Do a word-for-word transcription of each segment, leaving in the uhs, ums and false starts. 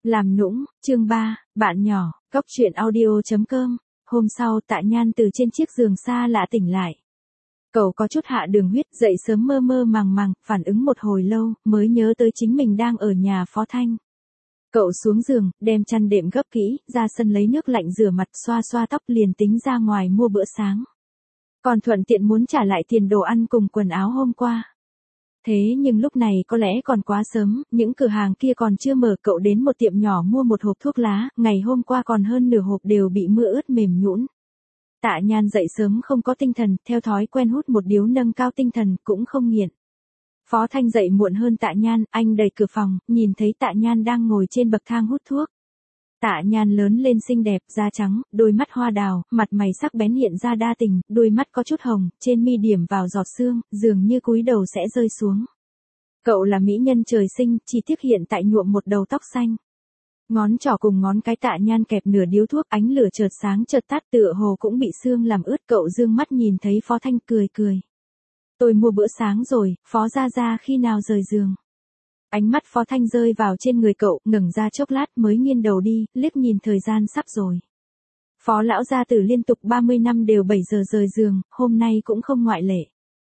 Làm nũng, chương ba, bạn nhỏ, góc truyện audio.com. Hôm sau Tạ Nhan từ trên chiếc giường xa lạ tỉnh lại. Cậu có chút hạ đường huyết, dậy sớm mơ mơ màng màng, phản ứng một hồi lâu, mới nhớ tới chính mình đang ở nhà Phó Thanh. Cậu xuống giường, đem chăn đệm gấp kỹ, ra sân lấy nước lạnh rửa mặt, xoa xoa tóc, liền tính ra ngoài mua bữa sáng. Còn thuận tiện muốn trả lại tiền đồ ăn cùng quần áo hôm qua. Thế nhưng lúc này có lẽ còn quá sớm, những cửa hàng kia còn chưa mở, cậu đến một tiệm nhỏ mua một hộp thuốc lá, ngày hôm qua còn hơn nửa hộp đều bị mưa ướt mềm nhũn. Tạ Nhan dậy sớm không có tinh thần, theo thói quen hút một điếu nâng cao tinh thần, cũng không nghiện. Phó Thanh dậy muộn hơn Tạ Nhan, anh đẩy cửa phòng, nhìn thấy Tạ Nhan đang ngồi trên bậc thang hút thuốc. Tạ Nhan lớn lên xinh đẹp, da trắng, đôi mắt hoa đào, mặt mày sắc bén hiện ra đa tình, đôi mắt có chút hồng, trên mi điểm vào giọt sương, dường như cúi đầu sẽ rơi xuống. Cậu là mỹ nhân trời sinh, chỉ tiếc hiện tại nhuộm một đầu tóc xanh. Ngón trỏ cùng ngón cái Tạ Nhan kẹp nửa điếu thuốc, ánh lửa chợt sáng chợt tắt, tựa hồ cũng bị sương làm ướt. Cậu dương mắt nhìn thấy Phó Thanh, cười cười. Tôi mua bữa sáng rồi, Phó gia gia khi nào rời giường? Ánh mắt Phó Thanh rơi vào trên người cậu, ngẩng ra chốc lát mới nghiêng đầu đi, liếc nhìn thời gian sắp rồi. Phó lão gia tử liên tục ba mươi năm đều bảy giờ rời giường, hôm nay cũng không ngoại lệ.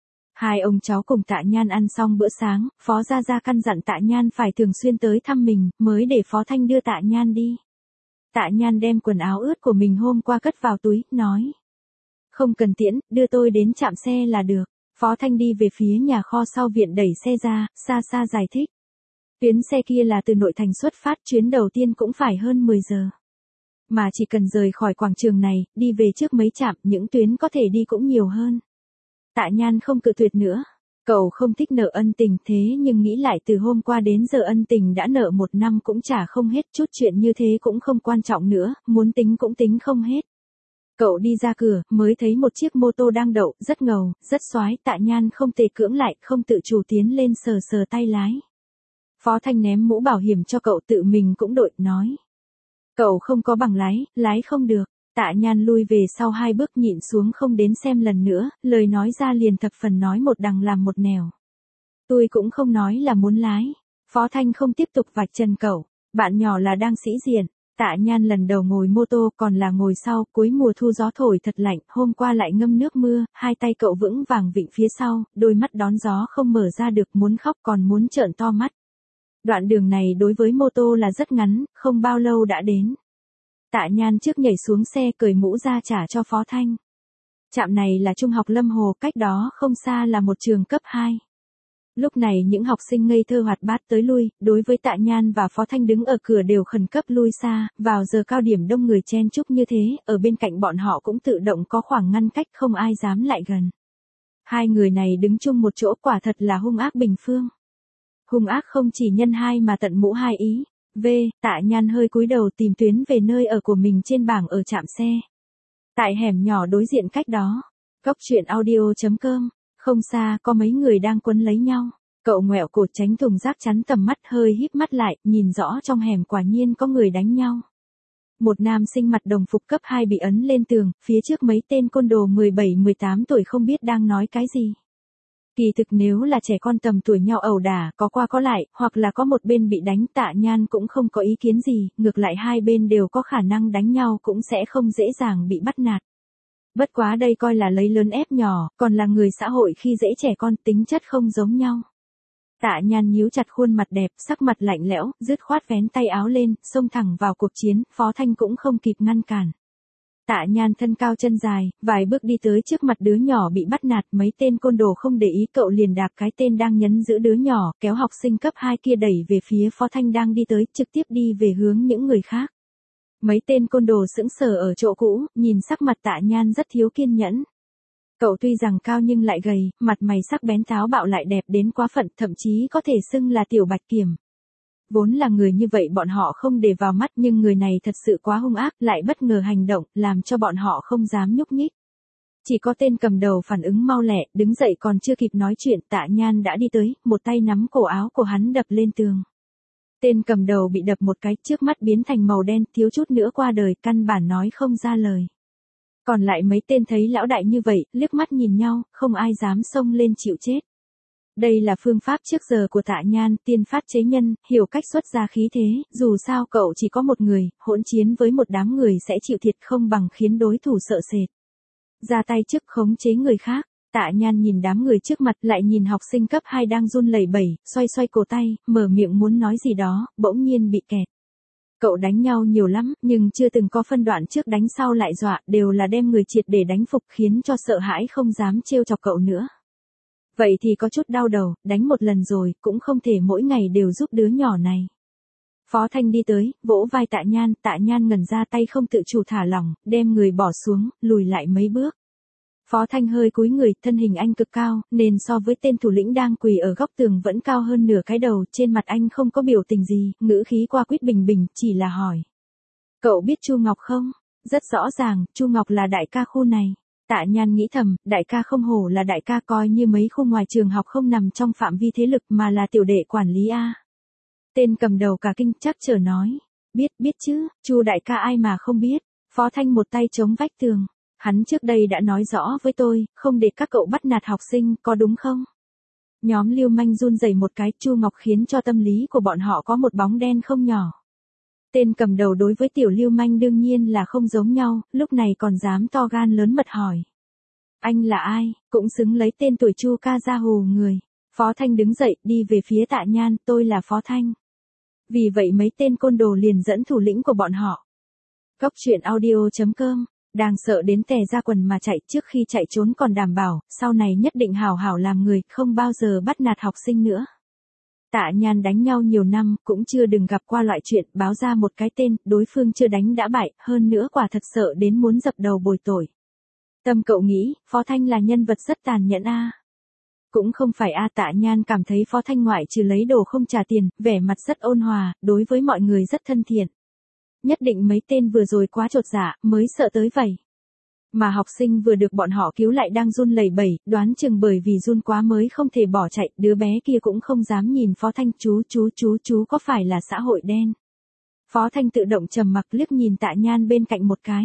Hai ông cháu cùng Tạ Nhan ăn xong bữa sáng, Phó gia gia căn dặn Tạ Nhan phải thường xuyên tới thăm mình, mới để Phó Thanh đưa Tạ Nhan đi. Tạ Nhan đem quần áo ướt của mình hôm qua cất vào túi, nói. Không cần tiễn, đưa tôi đến trạm xe là được. Phó Thanh đi về phía nhà kho sau viện đẩy xe ra, xa xa giải thích. Tuyến xe kia là từ nội thành xuất phát, chuyến đầu tiên cũng phải hơn mười giờ. Mà chỉ cần rời khỏi quảng trường này, đi về trước mấy trạm, những tuyến có thể đi cũng nhiều hơn. Tạ Nhan không cự tuyệt nữa. Cậu không thích nợ ân tình, thế nhưng nghĩ lại từ hôm qua đến giờ ân tình đã nợ một năm cũng trả không hết, chút chuyện như thế cũng không quan trọng nữa, muốn tính cũng tính không hết. Cậu đi ra cửa, mới thấy một chiếc mô tô đang đậu, rất ngầu, rất xoái. Tạ Nhan không tề cưỡng lại, không tự chủ tiến lên sờ sờ tay lái. Phó Thanh ném mũ bảo hiểm cho cậu, tự mình cũng đội, nói. Cậu không có bằng lái, lái không được. Tạ Nhan lui về sau hai bước, nhịn xuống không đến xem lần nữa, lời nói ra liền thập phần nói một đằng làm một nẻo. Tôi cũng không nói là muốn lái. Phó Thanh không tiếp tục vạch trần cậu, bạn nhỏ là đang sĩ diện. Tạ Nhan lần đầu ngồi mô tô, còn là ngồi sau, cuối mùa thu gió thổi thật lạnh, hôm qua lại ngâm nước mưa, hai tay cậu vững vàng vịn phía sau, đôi mắt đón gió không mở ra được, muốn khóc còn muốn trợn to mắt. Đoạn đường này đối với mô tô là rất ngắn, không bao lâu đã đến. Tạ Nhan trước nhảy xuống xe, cởi mũ ra trả cho Phó Thanh. Trạm này là trung học Lâm Hồ, cách đó không xa là một trường cấp hai. Lúc này những học sinh ngây thơ hoạt bát tới lui, đối với Tạ Nhan và Phó Thanh đứng ở cửa đều khẩn cấp lui xa, vào giờ cao điểm đông người chen chúc như thế, ở bên cạnh bọn họ cũng tự động có khoảng ngăn cách, không ai dám lại gần. Hai người này đứng chung một chỗ quả thật là hung ác bình phương. Hung ác không chỉ nhân hai mà tận mũ hai ý. V, Tạ Nhan hơi cúi đầu tìm tuyến về nơi ở của mình trên bảng ở trạm xe. Tại hẻm nhỏ đối diện cách đó, góc truyện audio.com, không xa có mấy người đang quấn lấy nhau. Cậu ngoẹo cổ tránh thùng rác chắn tầm mắt, hơi híp mắt lại, nhìn rõ trong hẻm quả nhiên có người đánh nhau. Một nam sinh mặc đồng phục cấp hai bị ấn lên tường, phía trước mấy tên côn đồ mười bảy mười tám tuổi không biết đang nói cái gì. Kỳ thực nếu là trẻ con tầm tuổi nhau ẩu đả, có qua có lại, hoặc là có một bên bị đánh, Tạ Nhan cũng không có ý kiến gì, ngược lại hai bên đều có khả năng đánh nhau, cũng sẽ không dễ dàng bị bắt nạt. Bất quá đây coi là lấy lớn ép nhỏ, còn là người xã hội khi dễ trẻ con, tính chất không giống nhau. Tạ Nhan nhíu chặt khuôn mặt đẹp, sắc mặt lạnh lẽo, dứt khoát vén tay áo lên, xông thẳng vào cuộc chiến, Phó Thanh cũng không kịp ngăn cản. Tạ Nhan thân cao chân dài, vài bước đi tới trước mặt đứa nhỏ bị bắt nạt, mấy tên côn đồ không để ý, cậu liền đạp cái tên đang nhấn giữ đứa nhỏ, kéo học sinh cấp hai kia đẩy về phía Phó Thanh đang đi tới, trực tiếp đi về hướng những người khác. Mấy tên côn đồ sững sờ ở chỗ cũ, nhìn sắc mặt Tạ Nhan rất thiếu kiên nhẫn. Cậu tuy rằng cao nhưng lại gầy, mặt mày sắc bén táo bạo lại đẹp đến quá phận, thậm chí có thể xưng là tiểu bạch kiểm. Vốn là người như vậy bọn họ không để vào mắt, nhưng người này thật sự quá hung ác, lại bất ngờ hành động, làm cho bọn họ không dám nhúc nhích. Chỉ có tên cầm đầu phản ứng mau lẹ, đứng dậy còn chưa kịp nói chuyện, Tạ Nhan đã đi tới, một tay nắm cổ áo của hắn đập lên tường. Tên cầm đầu bị đập một cái, trước mắt biến thành màu đen, thiếu chút nữa qua đời, căn bản nói không ra lời. Còn lại mấy tên thấy lão đại như vậy, liếc mắt nhìn nhau, không ai dám xông lên chịu chết. Đây là phương pháp trước giờ của Tạ Nhan, tiên phát chế nhân, hiểu cách xuất ra khí thế, dù sao cậu chỉ có một người, hỗn chiến với một đám người sẽ chịu thiệt không bằng khiến đối thủ sợ sệt. Ra tay trước khống chế người khác. Tạ Nhan nhìn đám người trước mặt, lại nhìn học sinh cấp hai đang run lẩy bẩy, xoay xoay cổ tay, mở miệng muốn nói gì đó, bỗng nhiên bị kẹt. Cậu đánh nhau nhiều lắm, nhưng chưa từng có phân đoạn trước đánh sau lại dọa, đều là đem người triệt để đánh phục khiến cho sợ hãi không dám trêu chọc cậu nữa. Vậy thì có chút đau đầu, đánh một lần rồi, cũng không thể mỗi ngày đều giúp đứa nhỏ này. Phó Thanh đi tới, vỗ vai Tạ Nhan, Tạ Nhan ngẩn ra tay không tự chủ thả lỏng, đem người bỏ xuống, lùi lại mấy bước. Phó Thanh hơi cúi người, thân hình anh cực cao, nên so với tên thủ lĩnh đang quỳ ở góc tường vẫn cao hơn nửa cái đầu, trên mặt anh không có biểu tình gì, ngữ khí qua quýt bình bình, chỉ là hỏi. Cậu biết Chu Ngọc không? Rất rõ ràng, Chu Ngọc là đại ca khu này. Tạ Nhan nghĩ thầm, đại ca không hổ là đại ca, coi như mấy khu ngoài trường học không nằm trong phạm vi thế lực mà là tiểu đệ quản lý a. Tên cầm đầu cả kinh chắc chờ nói. Biết, biết chứ, Chu đại ca ai mà không biết. Phó Thanh một tay chống vách tường. Hắn trước đây đã nói rõ với tôi, không để các cậu bắt nạt học sinh, có đúng không? Nhóm Lưu Manh run rẩy một cái, Chu Ngọc khiến cho tâm lý của bọn họ có một bóng đen không nhỏ. Tên cầm đầu đối với tiểu Lưu Manh đương nhiên là không giống nhau, lúc này còn dám to gan lớn mật hỏi. Anh là ai, cũng xứng lấy tên tuổi Chu ca ra hù người. Phó Thanh đứng dậy, đi về phía Tạ Nhan, tôi là Phó Thanh. Vì vậy mấy tên côn đồ liền dẫn thủ lĩnh của bọn họ. Cốc truyện audio chấm com. Đang sợ đến tè ra quần mà chạy, trước khi chạy trốn còn đảm bảo, sau này nhất định hảo hảo làm người, không bao giờ bắt nạt học sinh nữa. Tạ Nhan đánh nhau nhiều năm, cũng chưa đừng gặp qua loại chuyện, báo ra một cái tên, đối phương chưa đánh đã bại, hơn nữa quả thật sợ đến muốn dập đầu bồi tội. Tâm cậu nghĩ, Phó Thanh là nhân vật rất tàn nhẫn a. Cũng không phải a. Tạ Nhan cảm thấy Phó Thanh ngoại trừ lấy đồ không trả tiền, vẻ mặt rất ôn hòa, đối với mọi người rất thân thiện. Nhất định mấy tên vừa rồi quá chột dạ, mới sợ tới vậy. Mà học sinh vừa được bọn họ cứu lại đang run lẩy bẩy, đoán chừng bởi vì run quá mới không thể bỏ chạy, đứa bé kia cũng không dám nhìn Phó Thanh, chú chú chú chú có phải là xã hội đen. Phó Thanh tự động trầm mặc liếc nhìn Tạ Nhan bên cạnh một cái.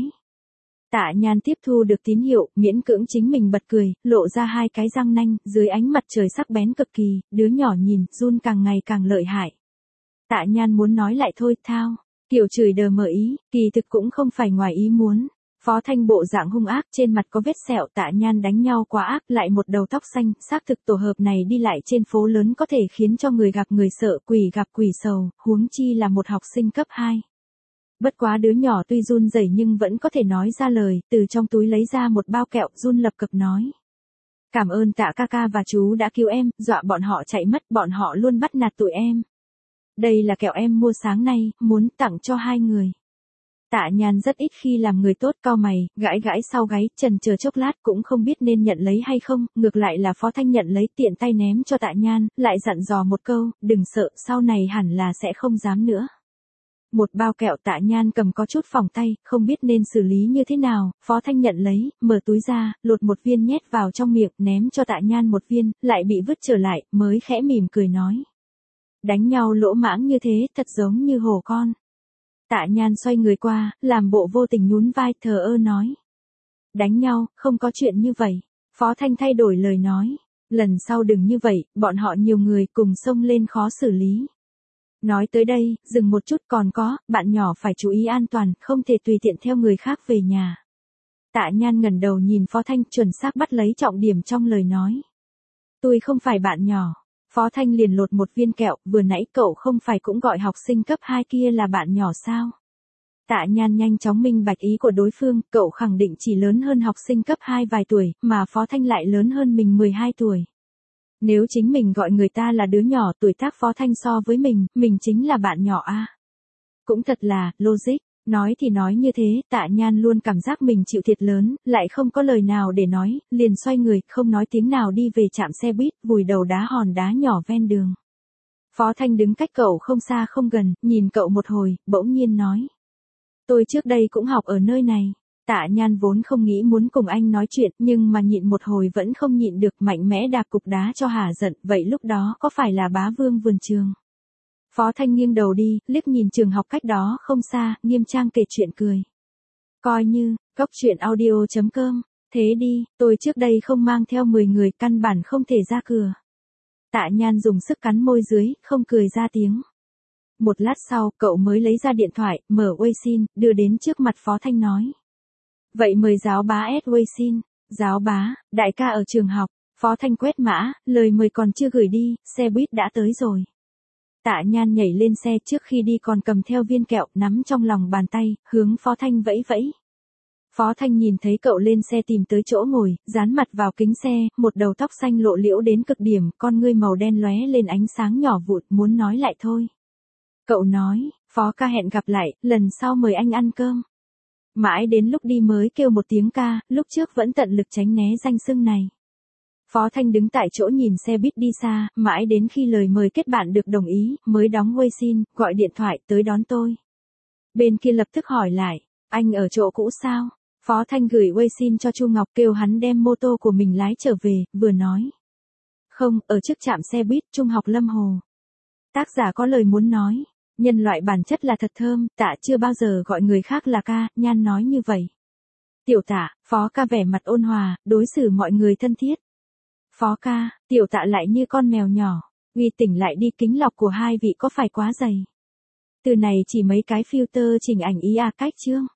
Tạ Nhan tiếp thu được tín hiệu, miễn cưỡng chính mình bật cười, lộ ra hai cái răng nanh, dưới ánh mặt trời sắc bén cực kỳ, đứa nhỏ nhìn, run càng ngày càng lợi hại. Tạ Nhan muốn nói lại thôi, thao. Kiểu chửi đờ mở ý, kỳ thực cũng không phải ngoài ý muốn. Phó Thanh bộ dạng hung ác, trên mặt có vết sẹo, Tạ Nhan đánh nhau quá ác, lại một đầu tóc xanh, xác thực tổ hợp này đi lại trên phố lớn có thể khiến cho người gặp người sợ, quỷ gặp quỷ sầu, huống chi là một học sinh cấp hai. Bất quá đứa nhỏ tuy run rẩy nhưng vẫn có thể nói ra lời, từ trong túi lấy ra một bao kẹo, run lập cập nói. Cảm ơn Tạ ca ca và chú đã cứu em, dọa bọn họ chạy mất, bọn họ luôn bắt nạt tụi em. Đây là kẹo em mua sáng nay, muốn tặng cho hai người. Tạ Nhan rất ít khi làm người tốt, cau mày, gãi gãi sau gáy, chần chờ chốc lát cũng không biết nên nhận lấy hay không, ngược lại là Phó Thanh nhận lấy tiện tay ném cho Tạ Nhan, lại dặn dò một câu, đừng sợ, sau này hẳn là sẽ không dám nữa. Một bao kẹo Tạ Nhan cầm có chút phỏng tay, không biết nên xử lý như thế nào, Phó Thanh nhận lấy, mở túi ra, lột một viên nhét vào trong miệng, ném cho Tạ Nhan một viên, lại bị vứt trở lại, mới khẽ mỉm cười nói. Đánh nhau lỗ mãng như thế, thật giống như hổ con. Tạ Nhan xoay người qua, làm bộ vô tình nhún vai, thờ ơ nói. Đánh nhau, không có chuyện như vậy. Phó Thanh thay đổi lời nói. Lần sau đừng như vậy, bọn họ nhiều người cùng xông lên khó xử lý. Nói tới đây, dừng một chút, còn có, bạn nhỏ phải chú ý an toàn, không thể tùy tiện theo người khác về nhà. Tạ Nhan ngẩng đầu nhìn Phó Thanh, chuẩn xác bắt lấy trọng điểm trong lời nói. Tôi không phải bạn nhỏ. Phó Thanh liền lột một viên kẹo, vừa nãy cậu không phải cũng gọi học sinh cấp hai kia là bạn nhỏ sao? Tạ Nhan nhanh chóng minh bạch ý của đối phương, cậu khẳng định chỉ lớn hơn học sinh cấp hai vài tuổi, mà Phó Thanh lại lớn hơn mình mười hai tuổi. Nếu chính mình gọi người ta là đứa nhỏ, tuổi tác Phó Thanh so với mình, mình chính là bạn nhỏ a. Cũng thật là, logic. Nói thì nói như thế, Tạ Nhan luôn cảm giác mình chịu thiệt lớn, lại không có lời nào để nói, liền xoay người, không nói tiếng nào đi về trạm xe buýt, vùi đầu đá hòn đá nhỏ ven đường. Phó Thanh đứng cách cậu không xa không gần, nhìn cậu một hồi, bỗng nhiên nói. Tôi trước đây cũng học ở nơi này. Tạ Nhan vốn không nghĩ muốn cùng anh nói chuyện, nhưng mà nhịn một hồi vẫn không nhịn được, mạnh mẽ đạp cục đá cho hả giận, vậy lúc đó có phải là bá vương vườn trường? Phó Thanh nghiêng đầu đi, liếc nhìn trường học cách đó không xa, nghiêm trang kể chuyện cười. Coi như, cốc truyện audio chấm com, thế đi, tôi trước đây không mang theo mười người, căn bản không thể ra cửa. Tạ Nhan dùng sức cắn môi dưới, không cười ra tiếng. Một lát sau, cậu mới lấy ra điện thoại, mở Weixin, đưa đến trước mặt Phó Thanh nói. Vậy mời giáo bá add Weixin. Giáo bá, đại ca ở trường học. Phó Thanh quét mã, lời mời còn chưa gửi đi, xe buýt đã tới rồi. Tạ Nhan nhảy lên xe, trước khi đi còn cầm theo viên kẹo, nắm trong lòng bàn tay, hướng Phó Thanh vẫy vẫy. Phó Thanh nhìn thấy cậu lên xe tìm tới chỗ ngồi, dán mặt vào kính xe, một đầu tóc xanh lộ liễu đến cực điểm, con ngươi màu đen lóe lên ánh sáng nhỏ vụt, muốn nói lại thôi. Cậu nói, Phó ca hẹn gặp lại, lần sau mời anh ăn cơm. Mãi đến lúc đi mới kêu một tiếng ca, lúc trước vẫn tận lực tránh né danh xưng này. Phó Thanh đứng tại chỗ nhìn xe buýt đi xa, mãi đến khi lời mời kết bạn được đồng ý, mới đóng Weixin, gọi điện thoại tới đón tôi. Bên kia lập tức hỏi lại, anh ở chỗ cũ sao? Phó Thanh gửi Weixin cho Chu Ngọc kêu hắn đem mô tô của mình lái trở về, vừa nói. Không, ở trước trạm xe buýt Trung học Lâm Hồ. Tác giả có lời muốn nói. Nhân loại bản chất là thật thơm, Tạ chưa bao giờ gọi người khác là ca, Nhan nói như vậy. Tiểu Tạ, Phó ca vẻ mặt ôn hòa, đối xử mọi người thân thiết. Phó ca, Tiểu Tạ lại như con mèo nhỏ, uy tỉnh lại đi, kính lọc của hai vị có phải quá dày. Từ này chỉ mấy cái filter chỉnh ảnh ý à cách chương.